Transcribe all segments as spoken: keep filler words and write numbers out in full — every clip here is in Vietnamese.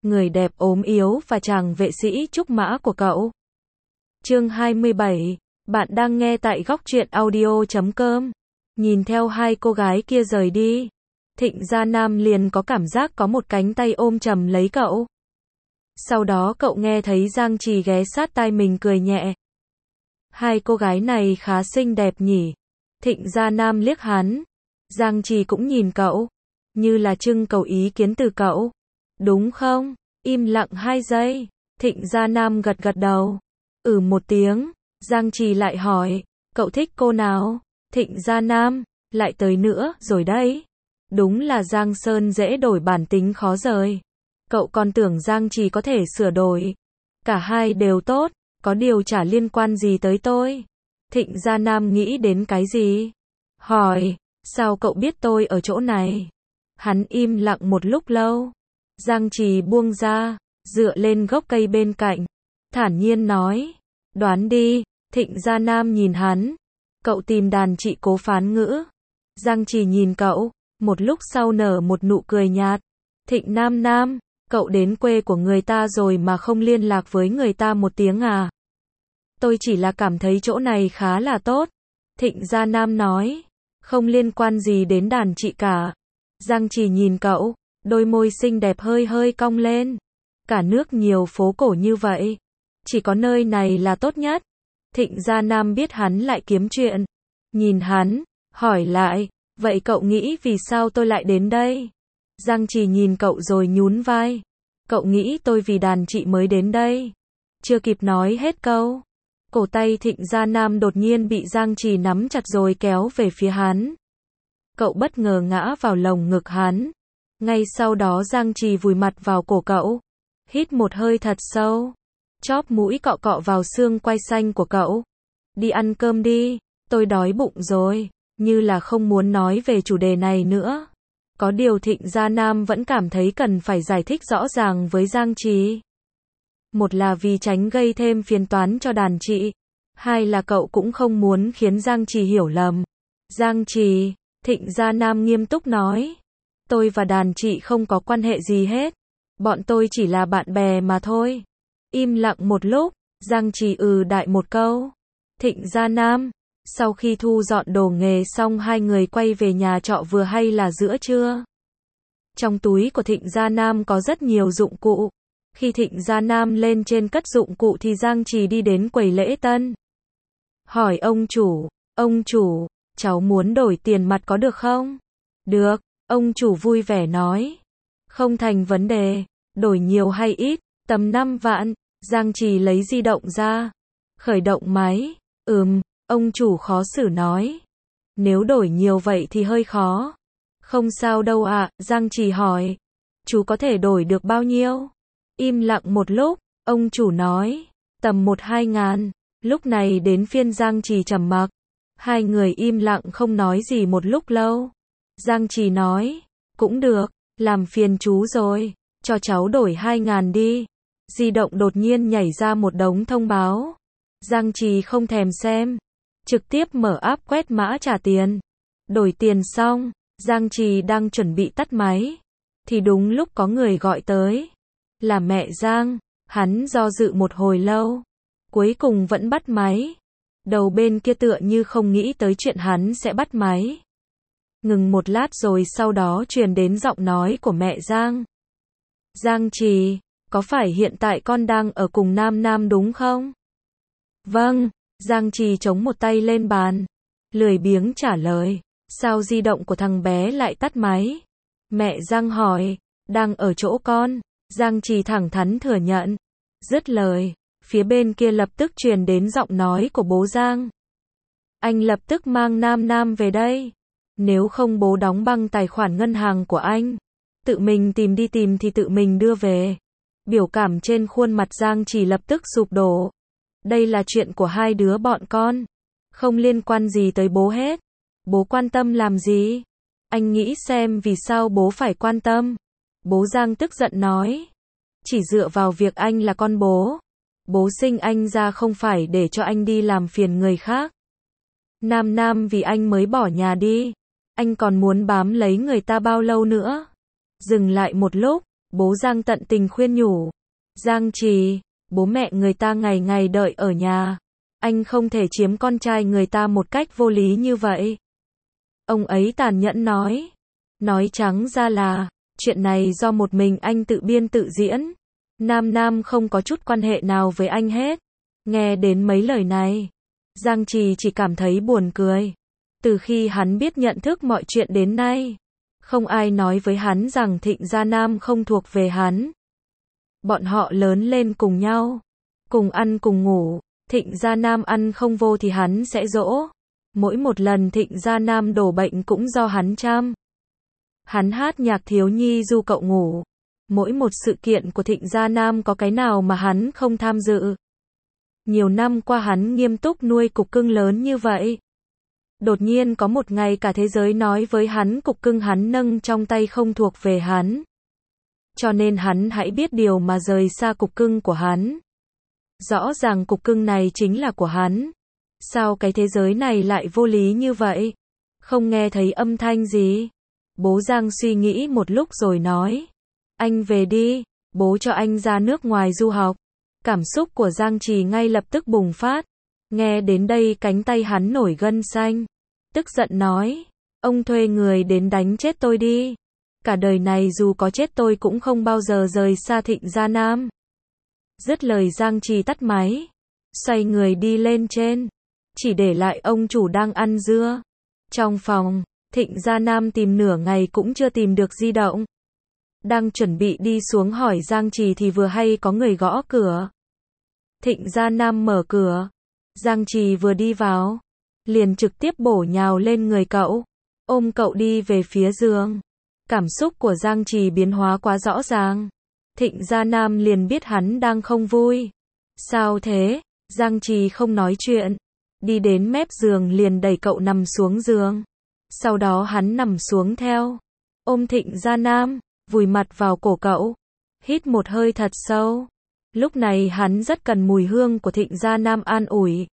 người đẹp ốm yếu và chàng vệ sĩ trúc mã của cậu. Chương hai mươi bảy, bạn đang nghe tại góc truyện audio chấm com. Nhìn theo hai cô gái kia rời đi, Thịnh Gia Nam liền có cảm giác có một cánh tay ôm chầm lấy cậu. Sau đó cậu nghe thấy Giang Trì ghé sát tai mình cười nhẹ. Hai cô gái này khá xinh đẹp nhỉ? Thịnh Gia Nam liếc hắn. Giang Trì cũng nhìn cậu, như là trưng cầu ý kiến từ cậu. Đúng không? Im lặng hai giây. Thịnh Gia Nam gật gật đầu. Ừ một tiếng. Giang Trì lại hỏi, cậu thích cô nào? Thịnh Gia Nam, lại tới nữa rồi đấy. Đúng là Giang Sơn dễ đổi bản tính khó rời. Cậu còn tưởng Giang Trì có thể sửa đổi. Cả hai đều tốt, có điều chả liên quan gì tới tôi. Thịnh Gia Nam nghĩ đến cái gì? Hỏi, sao cậu biết tôi ở chỗ này? Hắn im lặng một lúc lâu. Giang Trì buông ra, dựa lên gốc cây bên cạnh. Thản nhiên nói, đoán đi. Thịnh Gia Nam nhìn hắn. Cậu tìm đàn chị Cố phán ngữ. Giang Trì nhìn cậu, một lúc sau nở một nụ cười nhạt. Thịnh Nam Nam, cậu đến quê của người ta rồi mà không liên lạc với người ta một tiếng à? Tôi chỉ là cảm thấy chỗ này khá là tốt. Thịnh Gia Nam nói, không liên quan gì đến đàn chị cả. Giang Trì nhìn cậu, đôi môi xinh đẹp hơi hơi cong lên. Cả nước nhiều phố cổ như vậy, chỉ có nơi này là tốt nhất. Thịnh Gia Nam biết hắn lại kiếm chuyện. Nhìn hắn, hỏi lại, vậy cậu nghĩ vì sao tôi lại đến đây? Giang Trì nhìn cậu rồi nhún vai. Cậu nghĩ tôi vì đàn chị mới đến đây? Chưa kịp nói hết câu, cổ tay Thịnh Gia Nam đột nhiên bị Giang Trì nắm chặt rồi kéo về phía hắn. Cậu bất ngờ ngã vào lồng ngực hắn. Ngay sau đó Giang Trì vùi mặt vào cổ cậu, hít một hơi thật sâu, chóp mũi cọ cọ vào xương quai xanh của cậu. Đi ăn cơm đi, tôi đói bụng rồi. Như là không muốn nói về chủ đề này nữa. Có điều Thịnh Gia Nam vẫn cảm thấy cần phải giải thích rõ ràng với Giang Trì. Một là vì tránh gây thêm phiền toái cho đàn chị. Hai là cậu cũng không muốn khiến Giang Trì hiểu lầm. Giang Trì, Thịnh Gia Nam nghiêm túc nói. Tôi và đàn chị không có quan hệ gì hết. Bọn tôi chỉ là bạn bè mà thôi. Im lặng một lúc, Giang Trì ừ đại một câu. Thịnh Gia Nam, sau khi thu dọn đồ nghề xong hai người quay về nhà trọ vừa hay là giữa trưa. Trong túi của Thịnh Gia Nam có rất nhiều dụng cụ. Khi Thịnh Gia Nam lên trên cất dụng cụ thì Giang Trì đi đến quầy lễ tân. Hỏi ông chủ, ông chủ, cháu muốn đổi tiền mặt có được không? Được, ông chủ vui vẻ nói. Không thành vấn đề, đổi nhiều hay ít, tầm năm vạn. Giang Trì lấy di động ra. Khởi động máy, ừm. Ông chủ khó xử nói. Nếu đổi nhiều vậy thì hơi khó. Không sao đâu ạ, à, Giang Trì hỏi. Chú có thể đổi được bao nhiêu? Im lặng một lúc, ông chủ nói. Tầm một hai ngàn. Lúc này đến phiên Giang Trì trầm mặc. Hai người im lặng không nói gì một lúc lâu. Giang Trì nói. Cũng được, làm phiền chú rồi. Cho cháu đổi hai ngàn đi. Di động đột nhiên nhảy ra một đống thông báo. Giang Trì không thèm xem. Trực tiếp mở app quét mã trả tiền. Đổi tiền xong, Giang Trì đang chuẩn bị tắt máy. Thì đúng lúc có người gọi tới. Là mẹ Giang. Hắn do dự một hồi lâu. Cuối cùng vẫn bắt máy. Đầu bên kia tựa như không nghĩ tới chuyện hắn sẽ bắt máy. Ngừng một lát rồi sau đó truyền đến giọng nói của mẹ Giang. Giang Trì, có phải hiện tại con đang ở cùng Nam Nam đúng không? Vâng. Giang Trì chống một tay lên bàn. Lười biếng trả lời. Sao di động của thằng bé lại tắt máy? Mẹ Giang hỏi. Đang ở chỗ con. Giang Trì thẳng thắn thừa nhận. Dứt lời, phía bên kia lập tức truyền đến giọng nói của bố Giang. Anh lập tức mang Nam Nam về đây. Nếu không bố đóng băng tài khoản ngân hàng của anh. Tự mình tìm đi tìm thì tự mình đưa về. Biểu cảm trên khuôn mặt Giang Trì lập tức sụp đổ. Đây là chuyện của hai đứa bọn con. Không liên quan gì tới bố hết. Bố quan tâm làm gì? Anh nghĩ xem vì sao bố phải quan tâm. Bố Giang tức giận nói. Chỉ dựa vào việc anh là con bố. Bố sinh anh ra không phải để cho anh đi làm phiền người khác. Nam Nam vì anh mới bỏ nhà đi. Anh còn muốn bám lấy người ta bao lâu nữa? Dừng lại một lúc, Bố Giang tận tình khuyên nhủ. Giang Trì, bố mẹ người ta ngày ngày đợi ở nhà. Anh không thể chiếm con trai người ta một cách vô lý như vậy. Ông ấy tàn nhẫn nói. Nói trắng ra là, chuyện này do một mình anh tự biên tự diễn. Nam Nam không có chút quan hệ nào với anh hết. Nghe đến mấy lời này, Giang Trì chỉ cảm thấy buồn cười. Từ khi hắn biết nhận thức mọi chuyện đến nay, không ai nói với hắn rằng Thịnh Gia Nam không thuộc về hắn. Bọn họ lớn lên cùng nhau, cùng ăn cùng ngủ. Thịnh Gia Nam ăn không vô thì hắn sẽ dỗ. Mỗi một lần Thịnh Gia Nam đổ bệnh cũng do hắn chăm. Hắn hát nhạc thiếu nhi du cậu ngủ. Mỗi một sự kiện của Thịnh Gia Nam có cái nào mà hắn không tham dự. Nhiều năm qua hắn nghiêm túc nuôi cục cưng lớn như vậy. Đột nhiên có một ngày cả thế giới nói với hắn cục cưng hắn nâng trong tay không thuộc về hắn. Cho nên hắn hãy biết điều mà rời xa cục cưng của hắn. Rõ ràng cục cưng này chính là của hắn. Sao cái thế giới này lại vô lý như vậy? Không nghe thấy âm thanh gì? Bố Giang suy nghĩ một lúc rồi nói. Anh về đi, bố cho anh ra nước ngoài du học. Cảm xúc của Giang Trì ngay lập tức bùng phát. Nghe đến đây cánh tay hắn nổi gân xanh. Tức giận nói. Ông thuê người đến đánh chết tôi đi. Cả đời này dù có chết tôi cũng không bao giờ rời xa Thịnh Gia Nam. Dứt lời Giang Trì tắt máy. Xoay người đi lên trên. Chỉ để lại ông chủ đang ăn dưa. Trong phòng, Thịnh Gia Nam tìm nửa ngày cũng chưa tìm được di động. Đang chuẩn bị đi xuống hỏi Giang Trì thì vừa hay có người gõ cửa. Thịnh Gia Nam mở cửa. Giang Trì vừa đi vào, liền trực tiếp bổ nhào lên người cậu, ôm cậu đi về phía giường. Cảm xúc của Giang Trì biến hóa quá rõ ràng. Thịnh Gia Nam liền biết hắn đang không vui. Sao thế? Giang Trì không nói chuyện. Đi đến mép giường liền đẩy cậu nằm xuống giường. Sau đó hắn nằm xuống theo. Ôm Thịnh Gia Nam, vùi mặt vào cổ cậu. Hít một hơi thật sâu. Lúc này hắn rất cần mùi hương của Thịnh Gia Nam an ủi.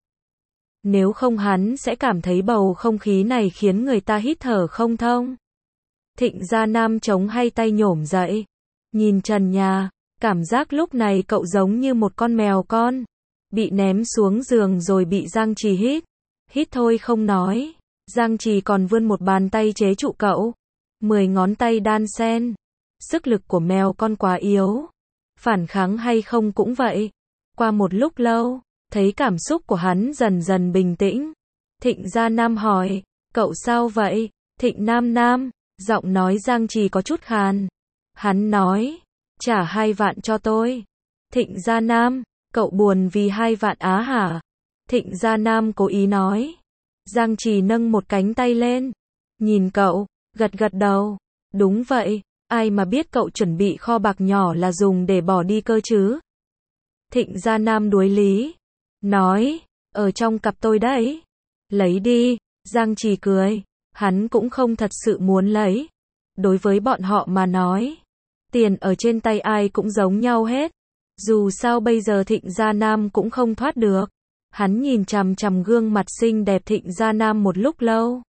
Nếu không hắn sẽ cảm thấy bầu không khí này khiến người ta hít thở không thông. Thịnh Gia Nam chống hai tay nhổm dậy. Nhìn trần nhà, cảm giác lúc này cậu giống như một con mèo con. Bị ném xuống giường rồi bị Giang Trì hít. Hít thôi không nói. Giang Trì còn vươn một bàn tay chế trụ cậu. Mười ngón tay đan xen. Sức lực của mèo con quá yếu. Phản kháng hay không cũng vậy. Qua một lúc lâu, thấy cảm xúc của hắn dần dần bình tĩnh. Thịnh Gia Nam hỏi, cậu sao vậy? Thịnh Nam Nam, giọng nói Giang Trì có chút khàn. Hắn nói, trả hai vạn cho tôi. Thịnh Gia Nam, cậu buồn vì hai vạn á hả? Thịnh Gia Nam cố ý nói. Giang Trì nâng một cánh tay lên. Nhìn cậu, gật gật đầu. Đúng vậy, ai mà biết cậu chuẩn bị kho bạc nhỏ là dùng để bỏ đi cơ chứ? Thịnh Gia Nam đuối lý. Nói, ở trong cặp tôi đấy. Lấy đi, Giang Trì cười. Hắn cũng không thật sự muốn lấy. Đối với bọn họ mà nói, tiền ở trên tay ai cũng giống nhau hết. Dù sao bây giờ Thịnh Gia Nam cũng không thoát được. Hắn nhìn chằm chằm gương mặt xinh đẹp Thịnh Gia Nam một lúc lâu.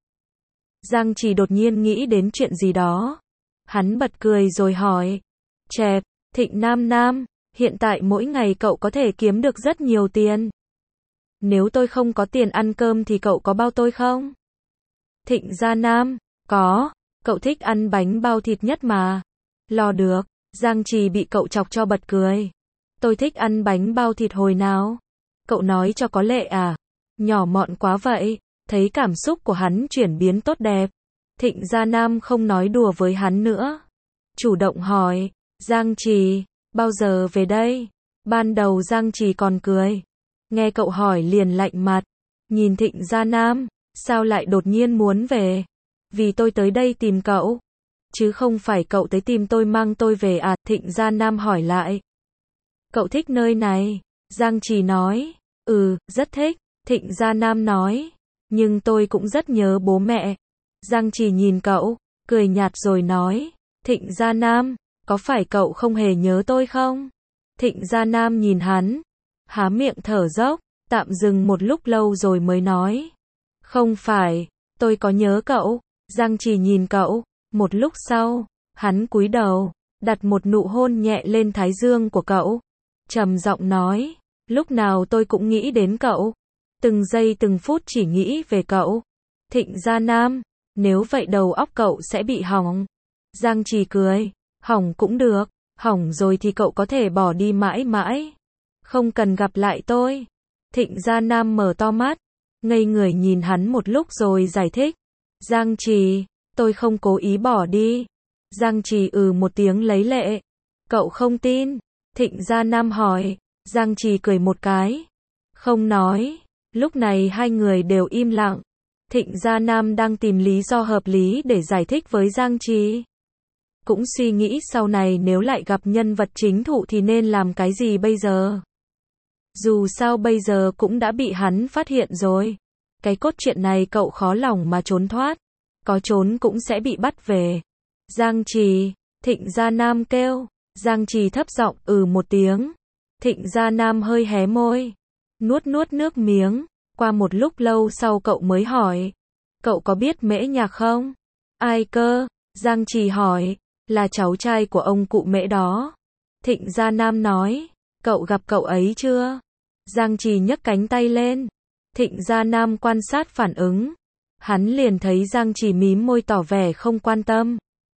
Giang Trì đột nhiên nghĩ đến chuyện gì đó. Hắn bật cười rồi hỏi. Chẹp, Thịnh Nam Nam, hiện tại mỗi ngày cậu có thể kiếm được rất nhiều tiền. Nếu tôi không có tiền ăn cơm thì cậu có bao tôi không? Thịnh Gia Nam, có, cậu thích ăn bánh bao thịt nhất mà. Lo được, Giang Trì bị cậu chọc cho bật cười. Tôi thích ăn bánh bao thịt hồi nào? Cậu nói cho có lệ à? Nhỏ mọn quá vậy. Thấy cảm xúc của hắn chuyển biến tốt đẹp. Thịnh Gia Nam không nói đùa với hắn nữa. Chủ động hỏi, Giang Trì, bao giờ về đây? Ban đầu Giang Trì còn cười. Nghe cậu hỏi liền lạnh mặt. Nhìn Thịnh Gia Nam, sao lại đột nhiên muốn về? Vì tôi tới đây tìm cậu. Chứ không phải cậu tới tìm tôi mang tôi về à? Thịnh Gia Nam hỏi lại. Cậu thích nơi này? Giang Trì nói. Ừ, rất thích. Thịnh Gia Nam nói. Nhưng tôi cũng rất nhớ bố mẹ. Giang Trì nhìn cậu, cười nhạt rồi nói. Thịnh Gia Nam, có phải cậu không hề nhớ tôi không? Thịnh Gia Nam nhìn hắn, há miệng thở dốc, tạm dừng một lúc lâu rồi mới nói. Không phải, tôi có nhớ cậu. Giang Trì nhìn cậu, một lúc sau, hắn cúi đầu, đặt một nụ hôn nhẹ lên thái dương của cậu. Trầm giọng nói, lúc nào tôi cũng nghĩ đến cậu. Từng giây từng phút chỉ nghĩ về cậu. Thịnh Gia Nam, nếu vậy đầu óc cậu sẽ bị hỏng. Giang Trì cười, hỏng cũng được, hỏng rồi thì cậu có thể bỏ đi mãi mãi. Không cần gặp lại tôi. Thịnh Gia Nam mở to mắt, ngây người nhìn hắn một lúc rồi giải thích. Giang Trì, tôi không cố ý bỏ đi. Giang Trì ừ một tiếng lấy lệ. Cậu không tin? Thịnh Gia Nam hỏi. Giang Trì cười một cái. Không nói. Lúc này hai người đều im lặng. Thịnh Gia Nam đang tìm lý do hợp lý để giải thích với Giang Trì. Cũng suy nghĩ sau này nếu lại gặp nhân vật chính thụ thì nên làm cái gì bây giờ. Dù sao bây giờ cũng đã bị hắn phát hiện rồi. Cái cốt truyện này cậu khó lòng mà trốn thoát. Có trốn cũng sẽ bị bắt về. Giang Trì, Thịnh Gia Nam kêu. Giang Trì thấp giọng ừ một tiếng. Thịnh Gia Nam hơi hé môi. Nuốt nuốt nước miếng. Qua một lúc lâu sau cậu mới hỏi. Cậu có biết Mễ Nhạc không? Ai cơ? Giang Trì hỏi. Là cháu trai của ông cụ Mễ đó. Thịnh Gia Nam nói. Cậu gặp cậu ấy chưa? Giang Trì nhấc cánh tay lên. Thịnh Gia Nam quan sát phản ứng. Hắn liền thấy Giang Trì mím môi tỏ vẻ không quan tâm.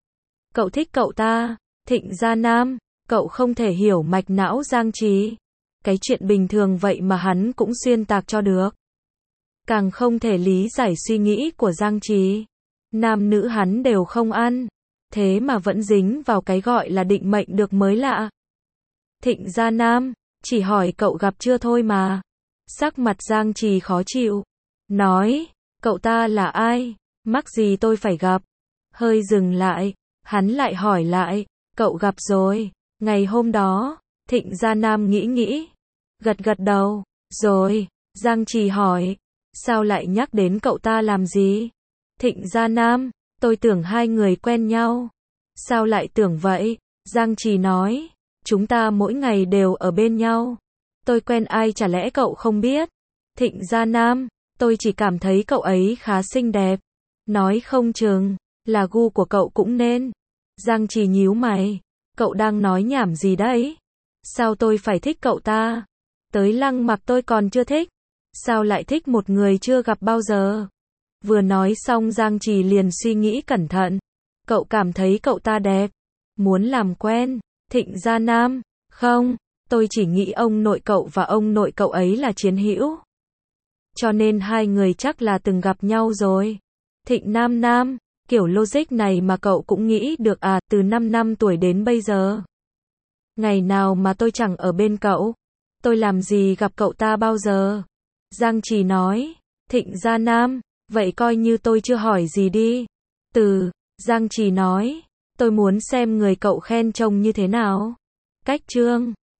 Cậu thích cậu ta. Thịnh Gia Nam, cậu không thể hiểu mạch não Giang Trì. Cái chuyện bình thường vậy mà hắn cũng xuyên tạc cho được. Càng không thể lý giải suy nghĩ của Giang Trì. Nam nữ hắn đều không ăn. Thế mà vẫn dính vào cái gọi là định mệnh được mới lạ. Thịnh Gia Nam, chỉ hỏi cậu gặp chưa thôi mà. Sắc mặt Giang Trì khó chịu. Nói, cậu ta là ai? Mắc gì tôi phải gặp? Hơi dừng lại, hắn lại hỏi lại, cậu gặp rồi. Ngày hôm đó, Thịnh Gia Nam nghĩ nghĩ. Gật gật đầu, rồi. Giang Trì hỏi, sao lại nhắc đến cậu ta làm gì? Thịnh Gia Nam, tôi tưởng hai người quen nhau. Sao lại tưởng vậy? Giang Trì nói, chúng ta mỗi ngày đều ở bên nhau. Tôi quen ai chả lẽ cậu không biết? Thịnh Gia Nam, tôi chỉ cảm thấy cậu ấy khá xinh đẹp. Nói không chừng, là gu của cậu cũng nên. Giang Trì nhíu mày, cậu đang nói nhảm gì đấy? Sao tôi phải thích cậu ta? Tới Lăng Mặc tôi còn chưa thích. Sao lại thích một người chưa gặp bao giờ? Vừa nói xong Giang Trì liền suy nghĩ cẩn thận. Cậu cảm thấy cậu ta đẹp. Muốn làm quen. Thịnh Gia Nam, không, tôi chỉ nghĩ ông nội cậu và ông nội cậu ấy là chiến hữu. Cho nên hai người chắc là từng gặp nhau rồi. Thịnh Nam Nam, kiểu logic này mà cậu cũng nghĩ được à, từ năm năm tuổi đến bây giờ. Ngày nào mà tôi chẳng ở bên cậu. Tôi làm gì gặp cậu ta bao giờ? Giang Trì nói. Thịnh Gia Nam, vậy coi như tôi chưa hỏi gì đi. Từ, Giang Trì nói. Tôi muốn xem người cậu khen trông như thế nào. Cách chương